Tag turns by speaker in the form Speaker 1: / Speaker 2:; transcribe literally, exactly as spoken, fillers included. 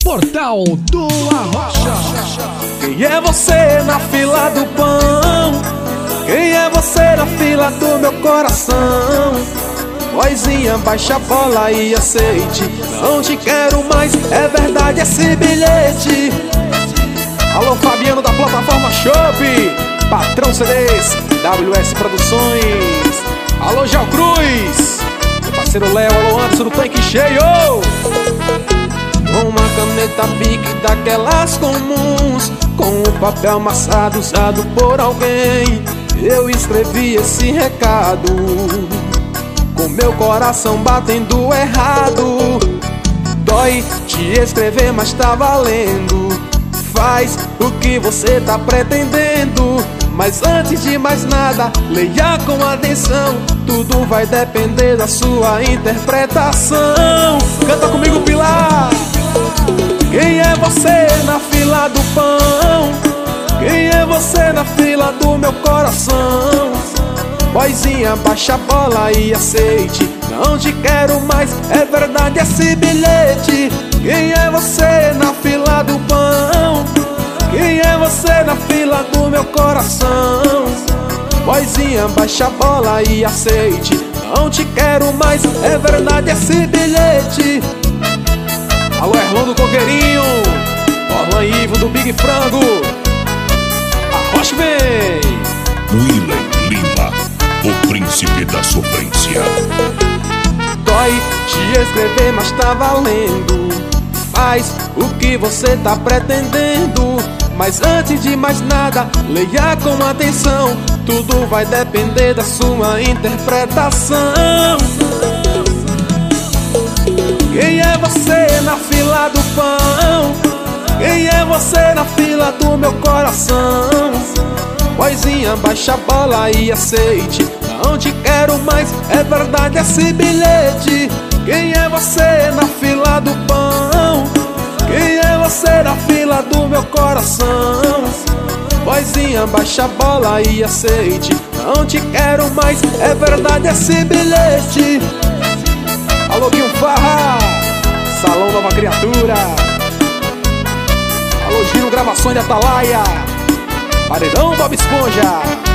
Speaker 1: Portal do Arrocha.
Speaker 2: Quem é você na fila do pão? Quem é você na fila do meu coração? Vozinha, baixa a bola e aceite. Não te quero mais, é verdade esse bilhete. Alô Fabiano da plataforma Shop, Patrão C Ds, W S Produções. Alô Gel Cruz, meu parceiro Léo, alô Anderson do Tanque Cheio. Com uma caneta Bic daquelas comuns, com o papel amassado usado por alguém, eu escrevi esse recado, com meu coração batendo errado. Dói te escrever, mas tá valendo. Faz o que você tá pretendendo, mas antes de mais nada, leia com atenção. Tudo vai depender da sua interpretação. Canta comigo, Pilar. Quem é você na fila do pão? Quem é você na fila do meu coração? Boizinha, baixa a bola e aceite. Não te quero mais, é verdade esse bilhete. Quem é você na fila do pão? Quem é você na fila do meu coração? Boizinha, baixa a bola e aceite. Não te quero mais, é verdade esse bilhete. Alô Erlon do Coqueirinho, Orlan Ivo do Big Frango. Arrocha bem.
Speaker 3: Willen Lima, o príncipe da sofrência.
Speaker 2: Dói te escrever, mas tá valendo. Faz o que você tá pretendendo, mas antes de mais nada, leia com atenção. Tudo vai depender da sua interpretação. Quem é você na fila do pão? Quem é você na fila do meu coração? Boizinha, baixa a bola e aceite. Não te quero mais, é verdade esse bilhete. Quem é você na fila do pão? Quem é você na fila do meu coração? Boizinha, baixa a bola e aceite. Não te quero mais, é verdade esse bilhete. Alô Guinho Farra, Salão Nova Criatura. Alô Gino Gravações de Atalaia, Paredão Bob Esponja.